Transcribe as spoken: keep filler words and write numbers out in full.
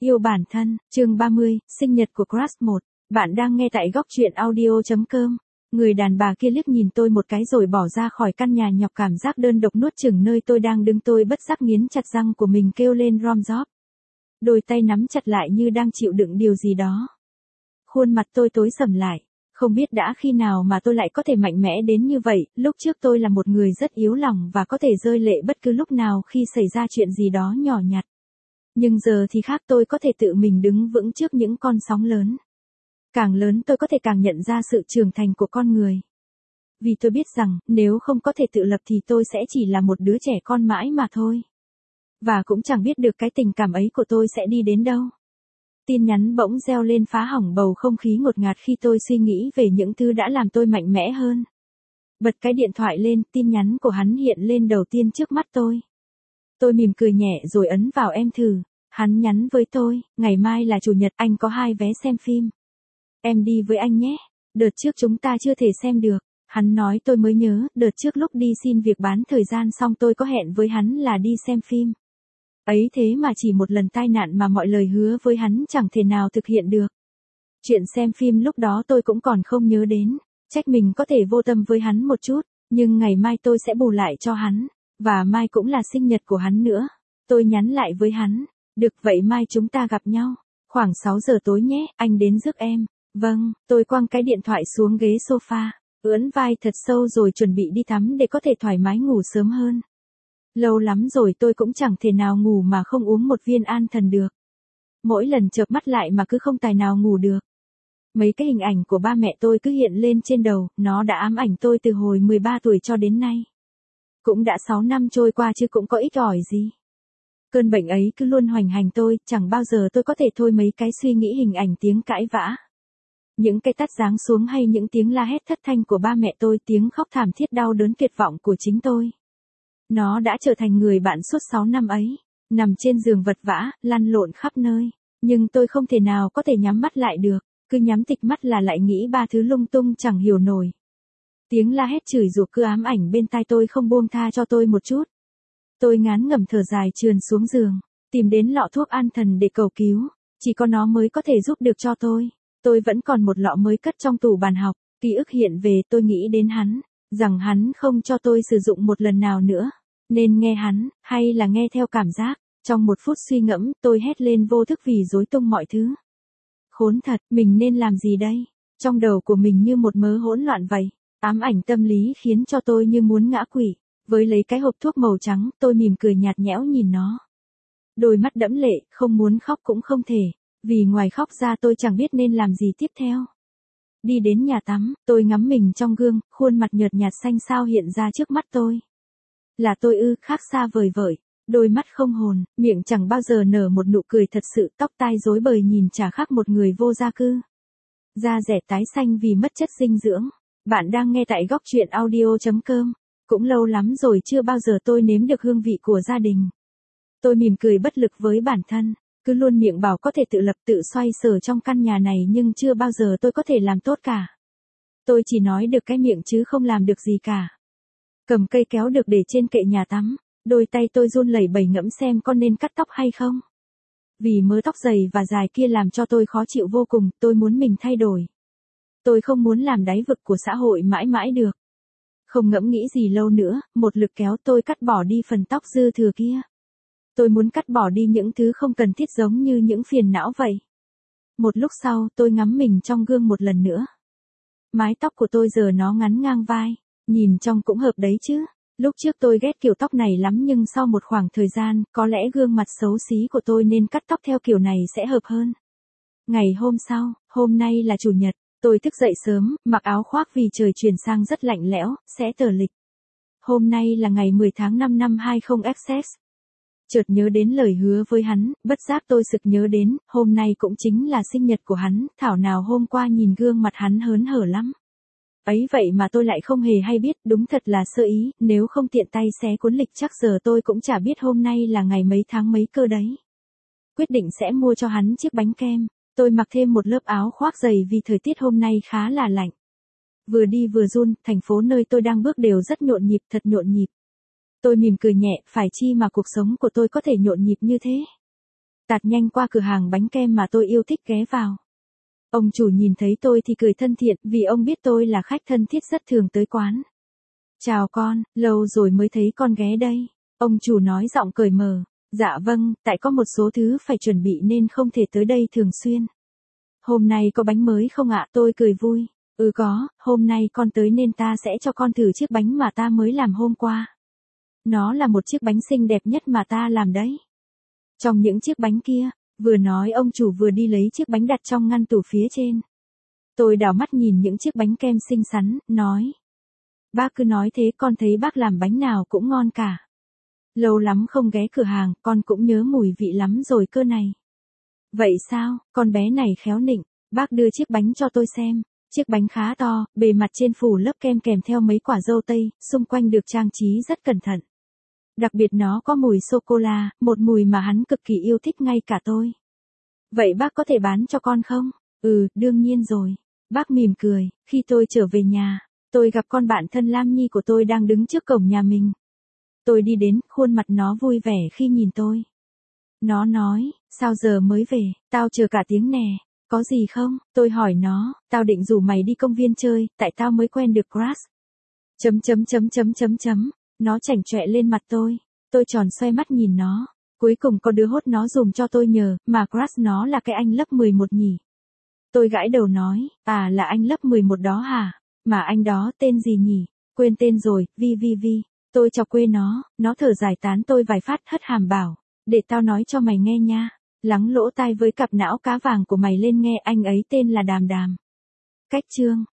Yêu bản thân, chương ba mươi, sinh nhật của Crush một. Bạn đang nghe tại góc truyện audio chấm com. Người đàn bà kia liếc nhìn tôi một cái rồi bỏ ra khỏi căn nhà, nhọc cảm giác đơn độc nuốt chửng nơi tôi đang đứng. Tôi bất giác nghiến chặt răng của mình, kêu lên rom róp. Đôi tay nắm chặt lại như đang chịu đựng điều gì đó. Khuôn mặt tôi tối sầm lại. Không biết đã khi nào mà tôi lại có thể mạnh mẽ đến như vậy. Lúc trước tôi là một người rất yếu lòng và có thể rơi lệ bất cứ lúc nào khi xảy ra chuyện gì đó nhỏ nhặt. Nhưng giờ thì khác, tôi có thể tự mình đứng vững trước những con sóng lớn. Càng lớn tôi có thể càng nhận ra sự trưởng thành của con người. Vì tôi biết rằng, nếu không có thể tự lập thì tôi sẽ chỉ là một đứa trẻ con mãi mà thôi. Và cũng chẳng biết được cái tình cảm ấy của tôi sẽ đi đến đâu. Tin nhắn bỗng reo lên phá hỏng bầu không khí ngột ngạt khi tôi suy nghĩ về những thứ đã làm tôi mạnh mẽ hơn. Bật cái điện thoại lên, tin nhắn của hắn hiện lên đầu tiên trước mắt tôi. Tôi mỉm cười nhẹ rồi ấn vào em thử. Hắn nhắn với tôi, ngày mai là chủ nhật, anh có hai vé xem phim. Em đi với anh nhé. Đợt trước chúng ta chưa thể xem được. Hắn nói tôi mới nhớ, đợt trước lúc đi xin việc bán thời gian xong tôi có hẹn với hắn là đi xem phim. Ấy thế mà chỉ một lần tai nạn mà mọi lời hứa với hắn chẳng thể nào thực hiện được. Chuyện xem phim lúc đó tôi cũng còn không nhớ đến. Trách mình có thể vô tâm với hắn một chút, nhưng ngày mai tôi sẽ bù lại cho hắn. Và mai cũng là sinh nhật của hắn nữa. Tôi nhắn lại với hắn. Được, vậy mai chúng ta gặp nhau. Khoảng sáu giờ tối nhé, anh đến rước em. Vâng, tôi quăng cái điện thoại xuống ghế sofa, ưỡn vai thật sâu rồi chuẩn bị đi tắm để có thể thoải mái ngủ sớm hơn. Lâu lắm rồi tôi cũng chẳng thể nào ngủ mà không uống một viên an thần được. Mỗi lần chợp mắt lại mà cứ không tài nào ngủ được. Mấy cái hình ảnh của ba mẹ tôi cứ hiện lên trên đầu, nó đã ám ảnh tôi từ hồi mười ba tuổi cho đến nay. Cũng đã sáu năm trôi qua chứ cũng có ít ỏi gì. Cơn bệnh ấy cứ luôn hoành hành tôi, chẳng bao giờ tôi có thể thôi mấy cái suy nghĩ, hình ảnh, tiếng cãi vã. Những cái tát giáng xuống hay những tiếng la hét thất thanh của ba mẹ tôi, tiếng khóc thảm thiết đau đớn tuyệt vọng của chính tôi. Nó đã trở thành người bạn suốt sáu năm ấy, nằm trên giường vật vã, lăn lộn khắp nơi. Nhưng tôi không thể nào có thể nhắm mắt lại được, cứ nhắm tịch mắt là lại nghĩ ba thứ lung tung chẳng hiểu nổi. Tiếng la hét chửi rủa cứ ám ảnh bên tai tôi không buông tha cho tôi một chút. Tôi ngán ngẩm thở dài trườn xuống giường, tìm đến lọ thuốc an thần để cầu cứu, chỉ có nó mới có thể giúp được cho tôi. Tôi vẫn còn một lọ mới cất trong tủ bàn học, ký ức hiện về, tôi nghĩ đến hắn, rằng hắn không cho tôi sử dụng một lần nào nữa. Nên nghe hắn, hay là nghe theo cảm giác? Trong một phút suy ngẫm, tôi hét lên vô thức vì rối tung mọi thứ. Khốn thật, mình nên làm gì đây? Trong đầu của mình như một mớ hỗn loạn vậy, ám ảnh tâm lý khiến cho tôi như muốn ngã quỵ. Với lấy cái hộp thuốc màu trắng, tôi mỉm cười nhạt nhẽo nhìn nó. Đôi mắt đẫm lệ, không muốn khóc cũng không thể, vì ngoài khóc ra tôi chẳng biết nên làm gì tiếp theo. Đi đến nhà tắm, tôi ngắm mình trong gương, khuôn mặt nhợt nhạt xanh xao hiện ra trước mắt tôi. Là tôi ư? Khác xa vời vợi, đôi mắt không hồn, miệng chẳng bao giờ nở một nụ cười thật sự, tóc tai rối bời nhìn chả khác một người vô gia cư. Da dẻ tái xanh vì mất chất dinh dưỡng. Bạn đang nghe tại góc truyện audio chấm com. Cũng lâu lắm rồi chưa bao giờ tôi nếm được hương vị của gia đình. Tôi mỉm cười bất lực với bản thân, cứ luôn miệng bảo có thể tự lập tự xoay sở trong căn nhà này nhưng chưa bao giờ tôi có thể làm tốt cả. Tôi chỉ nói được cái miệng chứ không làm được gì cả. Cầm cây kéo được để trên kệ nhà tắm, đôi tay tôi run lẩy bẩy ngẫm xem có nên cắt tóc hay không. Vì mớ tóc dày và dài kia làm cho tôi khó chịu vô cùng, tôi muốn mình thay đổi. Tôi không muốn làm đáy vực của xã hội mãi mãi được. Không ngẫm nghĩ gì lâu nữa, một lực kéo tôi cắt bỏ đi phần tóc dư thừa kia. Tôi muốn cắt bỏ đi những thứ không cần thiết giống như những phiền não vậy. Một lúc sau, tôi ngắm mình trong gương một lần nữa. Mái tóc của tôi giờ nó ngắn ngang vai, nhìn trông cũng hợp đấy chứ. Lúc trước tôi ghét kiểu tóc này lắm nhưng sau một khoảng thời gian, có lẽ gương mặt xấu xí của tôi nên cắt tóc theo kiểu này sẽ hợp hơn. Ngày hôm sau, hôm nay là chủ nhật. Tôi thức dậy sớm, mặc áo khoác vì trời chuyển sang rất lạnh lẽo, sẽ tờ lịch. Hôm nay là ngày mười tháng năm năm hai không ích ích. Chợt nhớ đến lời hứa với hắn, bất giác tôi sực nhớ đến, hôm nay cũng chính là sinh nhật của hắn, thảo nào hôm qua nhìn gương mặt hắn hớn hở lắm. Ấy vậy mà tôi lại không hề hay biết, đúng thật là sơ ý, nếu không tiện tay xé cuốn lịch chắc giờ tôi cũng chả biết hôm nay là ngày mấy tháng mấy cơ đấy. Quyết định sẽ mua cho hắn chiếc bánh kem. Tôi mặc thêm một lớp áo khoác dày vì thời tiết hôm nay khá là lạnh. Vừa đi vừa run, thành phố nơi tôi đang bước đều rất nhộn nhịp, thật nhộn nhịp. Tôi mỉm cười nhẹ, phải chi mà cuộc sống của tôi có thể nhộn nhịp như thế. tạt nhanh qua cửa hàng bánh kem mà tôi yêu thích ghé vào. Ông chủ nhìn thấy tôi thì cười thân thiện, vì ông biết tôi là khách thân thiết rất thường tới quán. Chào con, lâu rồi mới thấy con ghé đây. Ông chủ nói giọng cởi mở. Dạ vâng, tại có một số thứ phải chuẩn bị nên không thể tới đây thường xuyên. Hôm nay có bánh mới không ạ? Tôi cười vui. Ừ có, hôm nay con tới nên ta sẽ cho con thử chiếc bánh mà ta mới làm hôm qua. Nó là một chiếc bánh xinh đẹp nhất mà ta làm đấy. Trong những chiếc bánh kia, vừa nói ông chủ vừa đi lấy chiếc bánh đặt trong ngăn tủ phía trên. Tôi đảo mắt nhìn những chiếc bánh kem xinh xắn, nói. Bác cứ nói thế, con thấy bác làm bánh nào cũng ngon cả. Lâu lắm không ghé cửa hàng, con cũng nhớ mùi vị lắm rồi cơ này. Vậy sao, con bé này khéo nịnh, bác đưa chiếc bánh cho tôi xem. Chiếc bánh khá to, bề mặt trên phủ lớp kem kèm theo mấy quả dâu tây, xung quanh được trang trí rất cẩn thận. Đặc biệt nó có mùi sô-cô-la, một mùi mà hắn cực kỳ yêu thích ngay cả tôi. Vậy bác có thể bán cho con không? Ừ, đương nhiên rồi. Bác mỉm cười, khi tôi trở về nhà, tôi gặp con bạn thân Lam Nhi của tôi đang đứng trước cổng nhà mình. Tôi đi đến, khuôn mặt nó vui vẻ khi nhìn tôi. Nó nói, sao giờ mới về, tao chờ cả tiếng nè. Có gì không? Tôi hỏi nó, tao định rủ mày đi công viên chơi, tại tao mới quen được Crush. Chấm chấm chấm chấm chấm chấm. Nó chảnh chọe lên mặt tôi. Tôi tròn xoay mắt nhìn nó. Cuối cùng có đứa hốt nó dùm cho tôi nhờ, mà Crush nó là cái anh lớp mười một nhỉ. Tôi gãi đầu nói, à là anh lớp mười một đó hả? Mà anh đó tên gì nhỉ? Quên tên rồi, Vi Vi Vi. Tôi chọc quê nó, nó thở giải tán tôi vài phát hất hàm bảo. Để tao nói cho mày nghe nha. Lắng lỗ tai với cặp não cá vàng của mày lên nghe, anh ấy tên là Đàm Đàm. Cách chương.